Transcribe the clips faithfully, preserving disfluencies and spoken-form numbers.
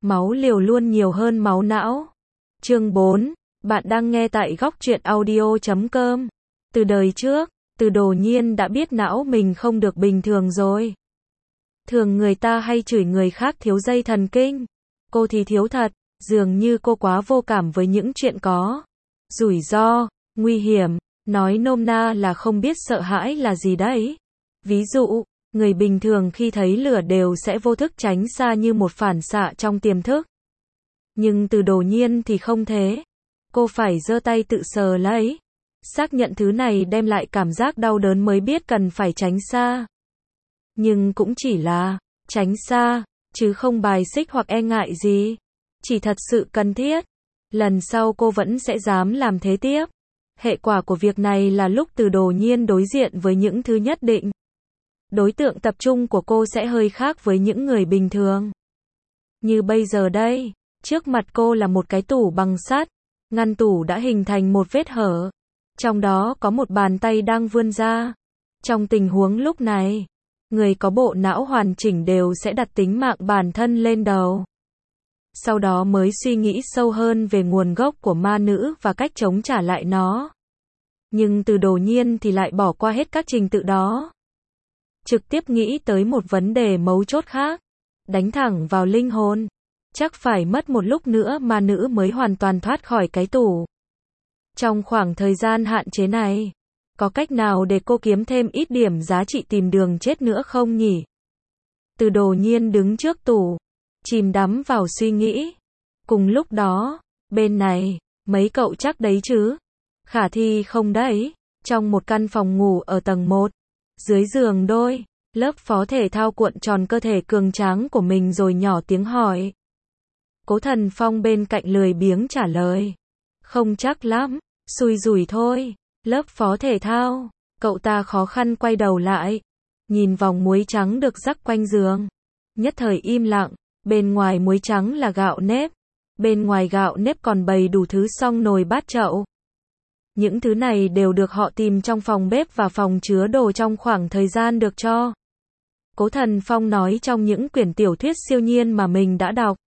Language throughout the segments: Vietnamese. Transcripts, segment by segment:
máu liều luôn nhiều hơn máu não. Chương bốn, bạn đang nghe tại góc truyện audio chấm com. Từ đời trước, Từ Đồ Nhiên đã biết não mình không được bình thường rồi. Thường người ta hay chửi người khác thiếu dây thần kinh. Cô thì thiếu thật, dường như cô quá vô cảm với những chuyện có rủi ro, nguy hiểm, nói nôm na là không biết sợ hãi là gì đấy. Ví dụ, người bình thường khi thấy lửa đều sẽ vô thức tránh xa như một phản xạ trong tiềm thức. Nhưng Từ Đồ Nhiên thì không thế. Cô phải giơ tay tự sờ lấy. Xác nhận thứ này đem lại cảm giác đau đớn mới biết cần phải tránh xa. Nhưng cũng chỉ là tránh xa, chứ không bài xích hoặc e ngại gì. Chỉ thật sự cần thiết. Lần sau cô vẫn sẽ dám làm thế tiếp. Hệ quả của việc này là lúc Từ Đồ Nhiên đối diện với những thứ nhất định, đối tượng tập trung của cô sẽ hơi khác với những người bình thường. Như bây giờ đây, trước mặt cô là một cái tủ bằng sắt. Ngăn tủ đã hình thành một vết hở. Trong đó có một bàn tay đang vươn ra. Trong tình huống lúc này, người có bộ não hoàn chỉnh đều sẽ đặt tính mạng bản thân lên đầu. Sau đó mới suy nghĩ sâu hơn về nguồn gốc của ma nữ và cách chống trả lại nó. Nhưng Từ Đồ Nhiên thì lại bỏ qua hết các trình tự đó. Trực tiếp nghĩ tới một vấn đề mấu chốt khác. Đánh thẳng vào linh hồn. Chắc phải mất một lúc nữa ma nữ mới hoàn toàn thoát khỏi cái tủ. Trong khoảng thời gian hạn chế này, có cách nào để cô kiếm thêm ít điểm giá trị tìm đường chết nữa không nhỉ? Từ Đồ Nhiên đứng trước tủ, chìm đắm vào suy nghĩ. Cùng lúc đó, bên này, mấy cậu chắc đấy chứ? Khả thi không đấy? Trong một căn phòng ngủ ở tầng một, dưới giường đôi, lớp phó thể thao cuộn tròn cơ thể cường tráng của mình rồi nhỏ tiếng hỏi. Cố Thần Phong bên cạnh lười biếng trả lời. Không chắc lắm, xui rủi thôi. Lớp phó thể thao, cậu ta khó khăn quay đầu lại, nhìn vòng muối trắng được rắc quanh giường. Nhất thời im lặng, bên ngoài muối trắng là gạo nếp, bên ngoài gạo nếp còn bày đủ thứ xong nồi bát chậu. Những thứ này đều được họ tìm trong phòng bếp và phòng chứa đồ trong khoảng thời gian được cho. Cố Thần Phong nói trong những quyển tiểu thuyết siêu nhiên mà mình đã đọc.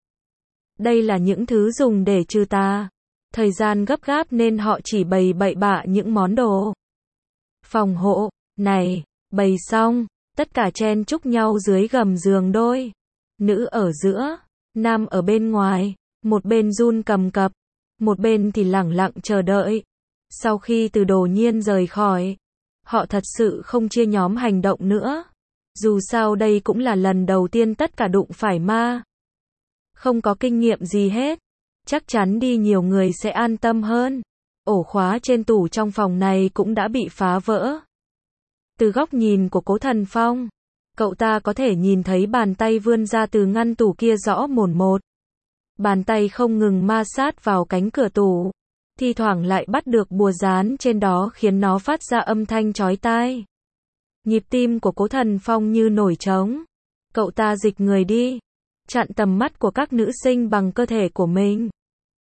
Đây là những thứ dùng để trừ tà. Thời gian gấp gáp nên họ chỉ bày bậy bạ những món đồ phòng hộ này. Bày xong, tất cả chen chúc nhau dưới gầm giường đôi. Nữ ở giữa, nam ở bên ngoài, một bên run cầm cập, một bên thì lẳng lặng chờ đợi. Sau khi Từ Đồ Nhiên rời khỏi, họ thật sự không chia nhóm hành động nữa. Dù sao đây cũng là lần đầu tiên tất cả đụng phải ma. Không có kinh nghiệm gì hết. Chắc chắn đi nhiều người sẽ an tâm hơn. Ổ khóa trên tủ trong phòng này cũng đã bị phá vỡ. Từ góc nhìn của Cố Thần Phong, cậu ta có thể nhìn thấy bàn tay vươn ra từ ngăn tủ kia rõ mồn một. Bàn tay không ngừng ma sát vào cánh cửa tủ, thi thoảng lại bắt được bùa dán trên đó khiến nó phát ra âm thanh chói tai. Nhịp tim của Cố Thần Phong như nổi trống. Cậu ta dịch người đi, chặn tầm mắt của các nữ sinh bằng cơ thể của mình.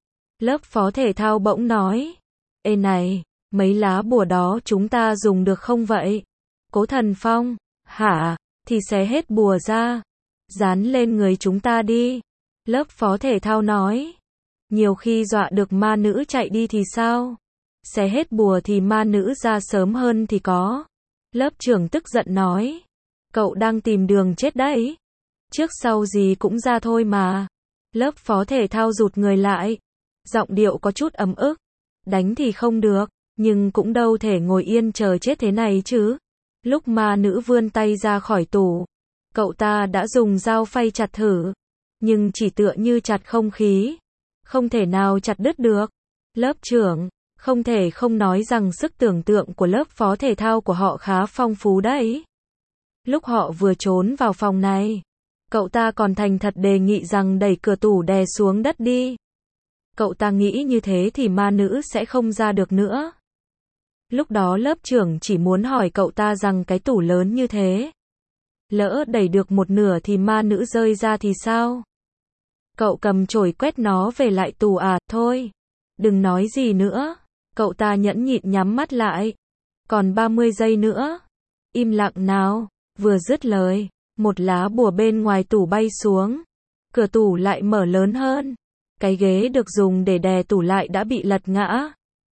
Lớp phó thể thao bỗng nói. Ê này, mấy lá bùa đó chúng ta dùng được không vậy? Cố Thần Phong, hả? Thì xé hết bùa ra, dán lên người chúng ta đi. Lớp phó thể thao nói. Nhiều khi dọa được ma nữ chạy đi thì sao? Xé hết bùa thì ma nữ ra sớm hơn thì có. Lớp trưởng tức giận nói. Cậu đang tìm đường chết đấy. Trước sau gì cũng ra thôi mà. Lớp phó thể thao rụt người lại. Giọng điệu có chút ấm ức. Đánh thì không được, nhưng cũng đâu thể ngồi yên chờ chết thế này chứ. Lúc ma nữ vươn tay ra khỏi tủ, cậu ta đã dùng dao phay chặt thử. Nhưng chỉ tựa như chặt không khí. Không thể nào chặt đứt được. Lớp trưởng, không thể không nói rằng sức tưởng tượng của lớp phó thể thao của họ khá phong phú đấy. Lúc họ vừa trốn vào phòng này, cậu ta còn thành thật đề nghị rằng đẩy cửa tủ đè xuống đất đi. Cậu ta nghĩ như thế thì ma nữ sẽ không ra được nữa. Lúc đó lớp trưởng chỉ muốn hỏi cậu ta rằng cái tủ lớn như thế, lỡ đẩy được một nửa thì ma nữ rơi ra thì sao? Cậu cầm chổi quét nó về lại tủ à? Thôi, đừng nói gì nữa. Cậu ta nhẫn nhịn nhắm mắt lại. Còn ba mươi giây nữa. Im lặng nào. Vừa dứt lời, một lá bùa bên ngoài tủ bay xuống. cửa tủ lại mở lớn hơn. Cái ghế được dùng để đè tủ lại đã bị lật ngã.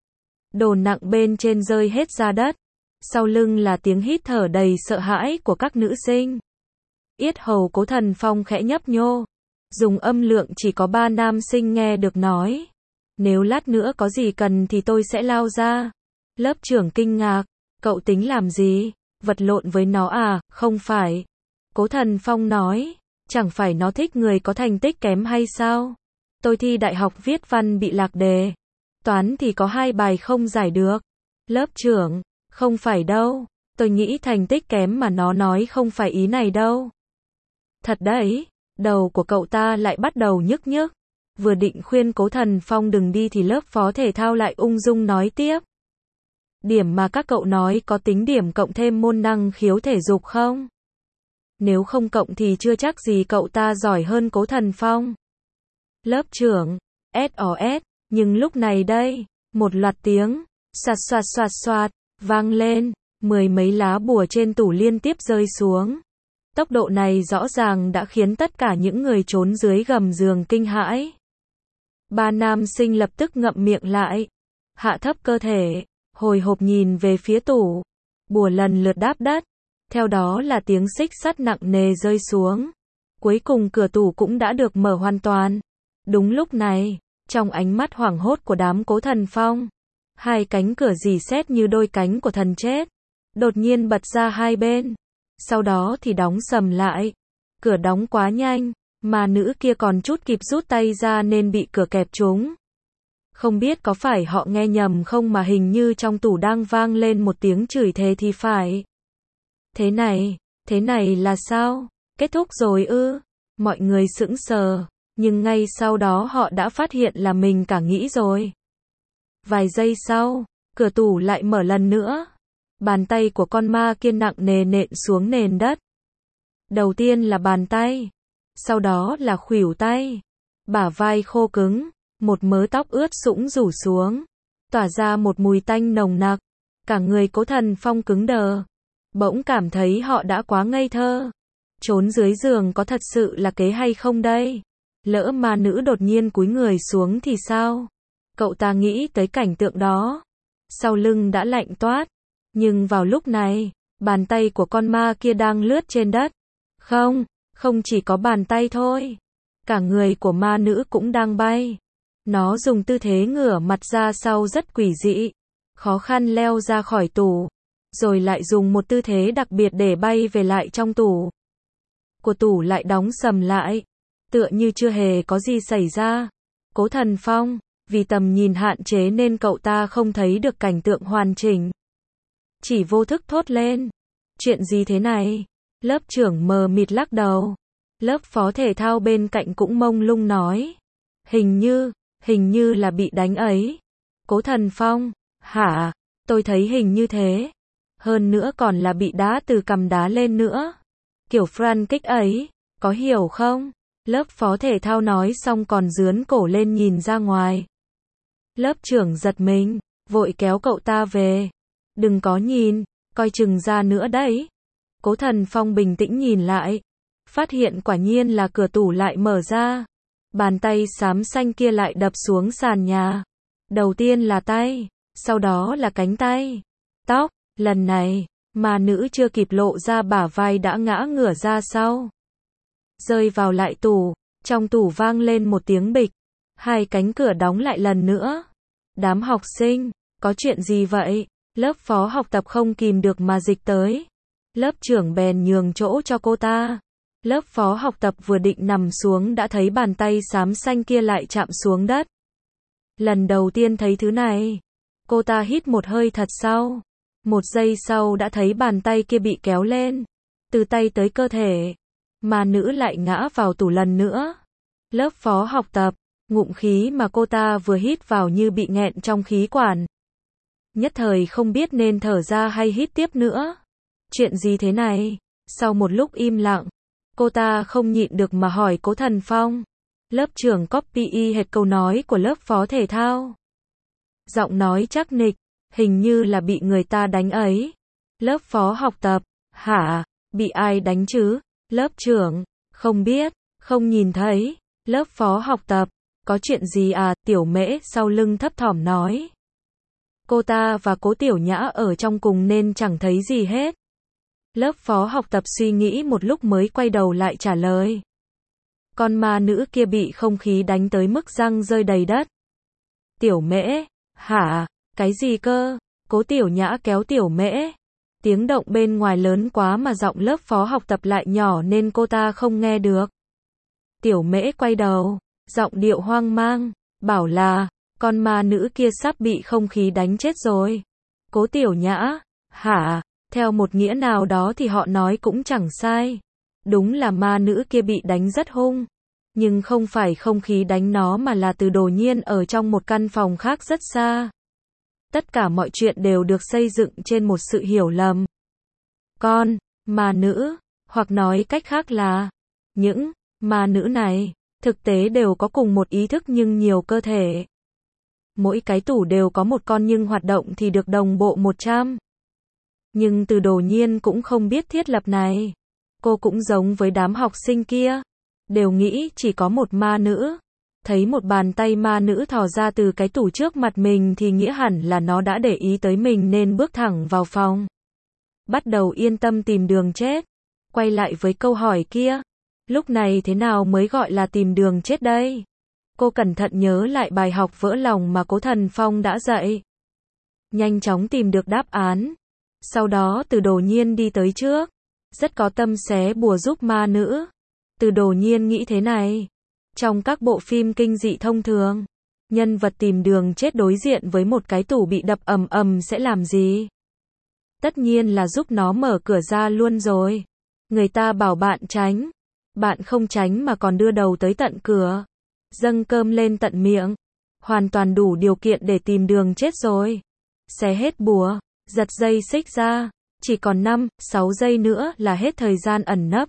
Đồ nặng bên trên rơi hết ra đất. Sau lưng là tiếng hít thở đầy sợ hãi của các nữ sinh. Yết hầu Cố Thần Phong khẽ nhấp nhô. Dùng âm lượng chỉ có ba nam sinh nghe được nói. Nếu lát nữa có gì cần thì tôi sẽ lao ra. Lớp trưởng kinh ngạc. Cậu tính làm gì? Vật lộn với nó à? Không phải. Cố Thần Phong nói. Chẳng phải nó thích người có thành tích kém hay sao? Tôi thi đại học viết văn bị lạc đề. Toán thì có hai bài không giải được. Lớp trưởng. Không phải đâu. Tôi nghĩ thành tích kém mà nó nói không phải ý này đâu. Thật đấy. Đầu của cậu ta lại bắt đầu nhức nhức. Vừa định khuyên Cố Thần Phong đừng đi thì lớp phó thể thao lại ung dung nói tiếp. Điểm mà các cậu nói có tính điểm cộng thêm môn năng khiếu thể dục không? Nếu không cộng thì chưa chắc gì cậu ta giỏi hơn Cố Thần Phong. Lớp trưởng. ét o ét. Nhưng lúc này đây, một loạt tiếng, soạt soạt soạt soạt, vang lên, mười mấy lá bùa trên tủ liên tiếp rơi xuống. Tốc độ này rõ ràng đã khiến tất cả những người trốn dưới gầm giường kinh hãi. Ba nam sinh lập tức ngậm miệng lại, hạ thấp cơ thể, hồi hộp nhìn về phía tủ. Bùa lần lượt đáp đất, theo đó là tiếng xích sắt nặng nề rơi xuống. Cuối cùng cửa tủ cũng đã được mở hoàn toàn. Đúng lúc này, trong ánh mắt hoảng hốt của đám Cố Thần Phong, hai cánh cửa rỉ sét như đôi cánh của thần chết, đột nhiên bật ra hai bên. Sau đó thì đóng sầm lại. Cửa đóng quá nhanh, mà nữ kia còn chút kịp rút tay ra nên bị cửa kẹp trúng. Không biết có phải họ nghe nhầm không mà hình như trong tủ đang vang lên một tiếng chửi thề thì phải. Thế này, thế này là sao? Kết thúc rồi ư? Mọi người sững sờ, nhưng ngay sau đó họ đã phát hiện là mình cả nghĩ rồi. Vài giây sau, cửa tủ lại mở lần nữa. Bàn tay của con ma kia nặng nề nện xuống nền đất. Đầu tiên là bàn tay, sau đó là khuỷu tay, bả vai khô cứng, một mớ tóc ướt sũng rủ xuống, tỏa ra một mùi tanh nồng nặc. Cả người Cố Thần Phong cứng đờ, bỗng cảm thấy họ đã quá ngây thơ. Trốn dưới giường có thật sự là kế hay không đây? Lỡ ma nữ đột nhiên cúi người xuống thì sao? Cậu ta nghĩ tới cảnh tượng đó, sau lưng đã lạnh toát. Nhưng vào lúc này, bàn tay của con ma kia đang lướt trên đất. Không, không chỉ có bàn tay thôi. Cả người của ma nữ cũng đang bay. Nó dùng tư thế ngửa mặt ra sau rất quỷ dị. Khó khăn leo ra khỏi tủ. Rồi lại dùng một tư thế đặc biệt để bay về lại trong tủ. Của tủ lại đóng sầm lại. Tựa như chưa hề có gì xảy ra. Cố Thần Phong, vì tầm nhìn hạn chế nên cậu ta không thấy được cảnh tượng hoàn chỉnh. Chỉ vô thức thốt lên. Chuyện gì thế này? Lớp trưởng mờ mịt lắc đầu. Lớp phó thể thao bên cạnh cũng mông lung nói. Hình như, hình như là bị đánh ấy. Cố Thần Phong, hả? Tôi thấy hình như thế. Hơn nữa còn là bị đá từ cằm đá lên nữa. Kiểu Frank kích ấy, có hiểu không? Lớp phó thể thao nói xong còn dướn cổ lên nhìn ra ngoài. Lớp trưởng giật mình, vội kéo cậu ta về. Đừng có nhìn, coi chừng ra nữa đấy. Cố Thần Phong bình tĩnh nhìn lại. Phát hiện quả nhiên là cửa tủ lại mở ra. Bàn tay xám xanh kia lại đập xuống sàn nhà. Đầu tiên là tay, sau đó là cánh tay. Tóc, lần này, mà nữ chưa kịp lộ ra bả vai đã ngã ngửa ra sau. Rơi vào lại tủ, trong tủ vang lên một tiếng bịch. Hai cánh cửa đóng lại lần nữa. Đám học sinh, có chuyện gì vậy? Lớp phó học tập không kìm được mà dịch tới. Lớp trưởng bèn nhường chỗ cho cô ta. Lớp phó học tập vừa định nằm xuống đã thấy bàn tay xám xanh kia lại chạm xuống đất. Lần đầu tiên thấy thứ này, cô ta hít một hơi thật sâu. Một giây sau đã thấy bàn tay kia bị kéo lên, từ tay tới cơ thể. Mà nữ lại ngã vào tủ lần nữa. Lớp phó học tập, ngụm khí mà cô ta vừa hít vào như bị nghẹn trong khí quản. Nhất thời không biết nên thở ra hay hít tiếp nữa. Chuyện gì thế này? Sau một lúc im lặng, cô ta không nhịn được mà hỏi Cố Thần Phong. Lớp trưởng copy y hệt câu nói của lớp phó thể thao. Giọng nói chắc nịch, hình như là bị người ta đánh ấy. Lớp phó học tập, hả? Bị ai đánh chứ? Lớp trưởng, không biết, Không nhìn thấy. Lớp phó học tập. Có chuyện gì à, Tiểu Mễ sau lưng thấp thỏm nói. Cô ta và Cố Tiểu Nhã ở trong cùng nên chẳng thấy gì hết. Lớp phó học tập suy nghĩ một lúc mới quay đầu lại trả lời. Con ma nữ kia bị không khí đánh tới mức răng rơi đầy đất. Tiểu Mễ, hả, cái gì cơ? Cố Tiểu Nhã kéo Tiểu Mễ. Tiếng động bên ngoài lớn quá mà giọng lớp phó học tập lại nhỏ nên cô ta không nghe được. Tiểu Mễ quay đầu, giọng điệu hoang mang, bảo là, con ma nữ kia sắp bị không khí đánh chết rồi. Cố Tiểu Nhã, hả, theo một nghĩa nào đó thì họ nói cũng chẳng sai. Đúng là ma nữ kia bị đánh rất hung. Nhưng không phải không khí đánh nó mà là Từ Đồ Nhiên ở trong một căn phòng khác rất xa. Tất cả mọi chuyện đều được xây dựng trên một sự hiểu lầm. Con, ma nữ, hoặc nói cách khác là, những ma nữ này, thực tế đều có cùng một ý thức nhưng nhiều cơ thể. Mỗi cái tủ đều có một con nhưng hoạt động thì được đồng bộ một trăm. Nhưng Từ Đồ Nhiên cũng không biết thiết lập này. Cô cũng giống với đám học sinh kia. Đều nghĩ chỉ có một ma nữ. Thấy một bàn tay ma nữ thò ra từ cái tủ trước mặt mình thì nghĩa hẳn là nó đã để ý tới mình nên bước thẳng vào phòng. Bắt đầu yên tâm tìm đường chết. Quay lại với câu hỏi kia. Lúc này thế nào mới gọi là tìm đường chết đây? Cô cẩn thận nhớ lại bài học vỡ lòng mà Cố Thần Phong đã dạy. Nhanh chóng tìm được đáp án. Sau đó Từ Đồ Nhiên đi tới trước. Rất có tâm xé bùa giúp ma nữ. Từ Đồ Nhiên nghĩ thế này. Trong các bộ phim kinh dị thông thường, nhân vật tìm đường chết đối diện với một cái tủ bị đập ầm ầm sẽ làm gì? Tất nhiên là giúp nó mở cửa ra luôn rồi. Người ta bảo bạn tránh. Bạn không tránh mà còn đưa đầu tới tận cửa. Dâng cơm lên tận miệng. Hoàn toàn đủ điều kiện để tìm đường chết rồi. Xé hết bùa, giật dây xích ra. Chỉ còn năm, sáu giây nữa là hết thời gian ẩn nấp.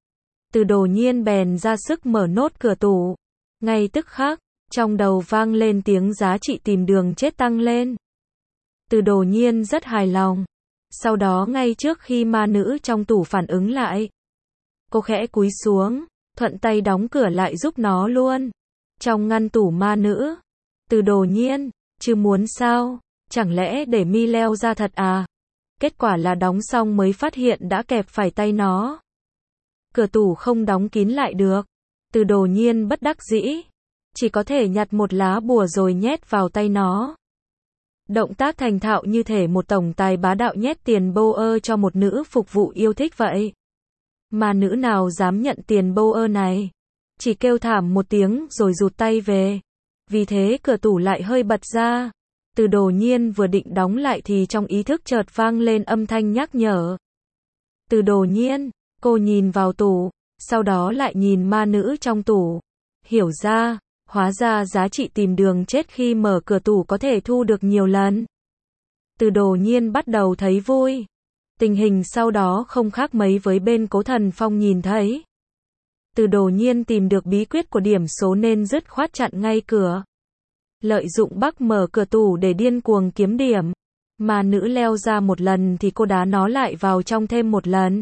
Từ Đồ Nhiên bèn ra sức mở nốt cửa tủ. Ngay tức khắc, trong đầu vang lên tiếng giá trị tìm đường chết tăng lên. Từ Đồ Nhiên rất hài lòng. Sau đó ngay trước khi ma nữ trong tủ phản ứng lại, cô khẽ cúi xuống, thuận tay đóng cửa lại giúp nó luôn. Trong ngăn tủ ma nữ, Từ Đồ Nhiên, chứ muốn sao, chẳng lẽ để mi leo ra thật à? Kết quả là đóng xong mới phát hiện đã kẹp phải tay nó. Cửa tủ không đóng kín lại được. Từ Đồ Nhiên bất đắc dĩ. Chỉ có thể nhặt một lá bùa rồi nhét vào tay nó. Động tác thành thạo như thể một tổng tài bá đạo nhét tiền bô ơ cho một nữ phục vụ yêu thích vậy. Mà nữ nào dám nhận tiền bô ơ này. Chỉ kêu thảm một tiếng rồi rụt tay về. Vì thế cửa tủ lại hơi bật ra. Từ Đồ Nhiên vừa định đóng lại thì trong ý thức chợt vang lên âm thanh nhắc nhở. Từ Đồ Nhiên, cô nhìn vào tủ, sau đó lại nhìn ma nữ trong tủ. Hiểu ra, hóa ra giá trị tìm đường chết khi mở cửa tủ có thể thu được nhiều lần. Từ Đồ Nhiên bắt đầu thấy vui. Tình hình sau đó không khác mấy với bên Cố Thần Phong nhìn thấy. Từ Đồ Nhiên tìm được bí quyết của điểm số nên dứt khoát chặn ngay cửa. Lợi dụng bug mở cửa tủ để điên cuồng kiếm điểm. Mà nữ leo ra một lần thì cô đá nó lại vào trong thêm một lần.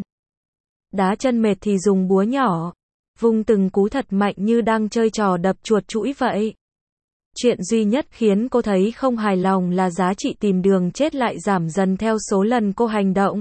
Đá chân mệt thì dùng búa nhỏ. Vung từng cú thật mạnh như đang chơi trò đập chuột chũi vậy. Chuyện duy nhất khiến cô thấy không hài lòng là giá trị tìm đường chết lại giảm dần theo số lần cô hành động.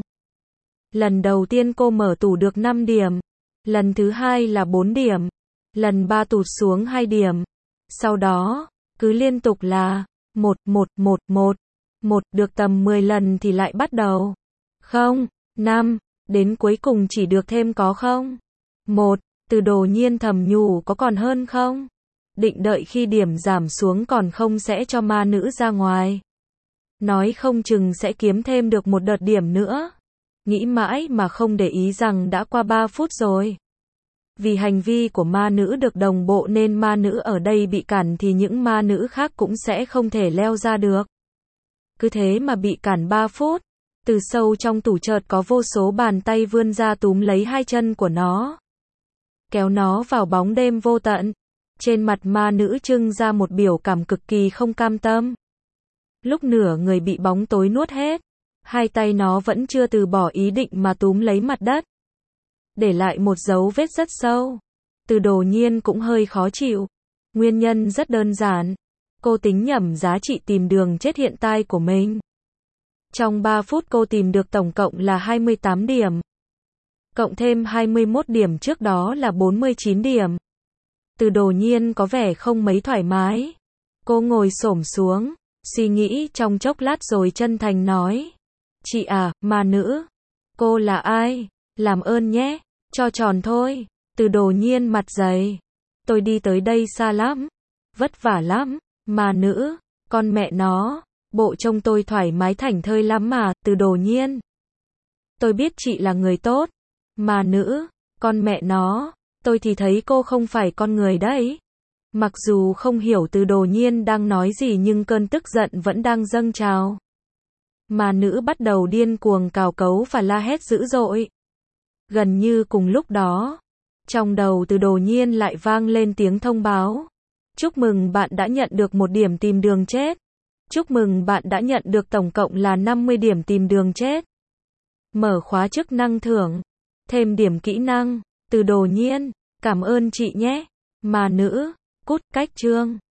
Lần đầu tiên cô mở tủ được năm điểm. Lần thứ hai là bốn điểm. Lần ba tụt xuống hai điểm. Sau đó, cứ liên tục là một, một, một, một. Một được tầm mười lần thì lại bắt đầu. Không, năm, đến cuối cùng chỉ được thêm có không. Một, Từ Đồ Nhiên thầm nhủ có còn hơn không? Định đợi khi điểm giảm xuống còn không sẽ cho ma nữ ra ngoài. Nói không chừng sẽ kiếm thêm được một đợt điểm nữa. Nghĩ mãi mà không để ý rằng đã qua ba phút rồi. Vì hành vi của ma nữ được đồng bộ nên ma nữ ở đây bị cản thì những ma nữ khác cũng sẽ không thể leo ra được. Cứ thế mà bị cản ba phút. Từ sâu trong tủ chợt có vô số bàn tay vươn ra túm lấy hai chân của nó. Kéo nó vào bóng đêm vô tận. Trên mặt ma nữ trưng ra một biểu cảm cực kỳ không cam tâm. Lúc nửa người bị bóng tối nuốt hết. Hai tay nó vẫn chưa từ bỏ ý định mà túm lấy mặt đất. Để lại một dấu vết rất sâu. Từ Đồ Nhiên cũng hơi khó chịu. Nguyên nhân rất đơn giản. Cô tính nhầm giá trị tìm đường chết hiện tại của mình. Trong ba phút cô tìm được tổng cộng là hai mươi tám điểm. Cộng thêm hai mươi mốt điểm trước đó là bốn mươi chín điểm. Từ Đồ Nhiên có vẻ không mấy thoải mái. Cô ngồi xổm xuống, suy nghĩ trong chốc lát rồi chân thành nói. Chị à, ma nữ. Cô là ai? Làm ơn nhé, cho tròn thôi. Từ Đồ Nhiên mặt dày. Tôi đi tới đây xa lắm. Vất vả lắm. Ma nữ, con mẹ nó. Bộ trông tôi thoải mái thảnh thơi lắm mà, Từ Đồ Nhiên. Tôi biết chị là người tốt. Ma nữ, con mẹ nó. Tôi thì thấy cô không phải con người đấy. Mặc dù không hiểu Từ Đồ Nhiên đang nói gì nhưng cơn tức giận vẫn đang dâng trào. Ma nữ bắt đầu điên cuồng cào cấu và la hét dữ dội. Gần như cùng lúc đó, trong đầu Từ Đồ Nhiên lại vang lên tiếng thông báo. Chúc mừng bạn đã nhận được một điểm tìm đường chết. Chúc mừng bạn đã nhận được tổng cộng là năm mươi điểm tìm đường chết. Mở khóa chức năng thưởng. Thêm điểm kỹ năng. Từ Đồ Nhiên, cảm ơn chị nhé. Ma nữ, cút cách chương.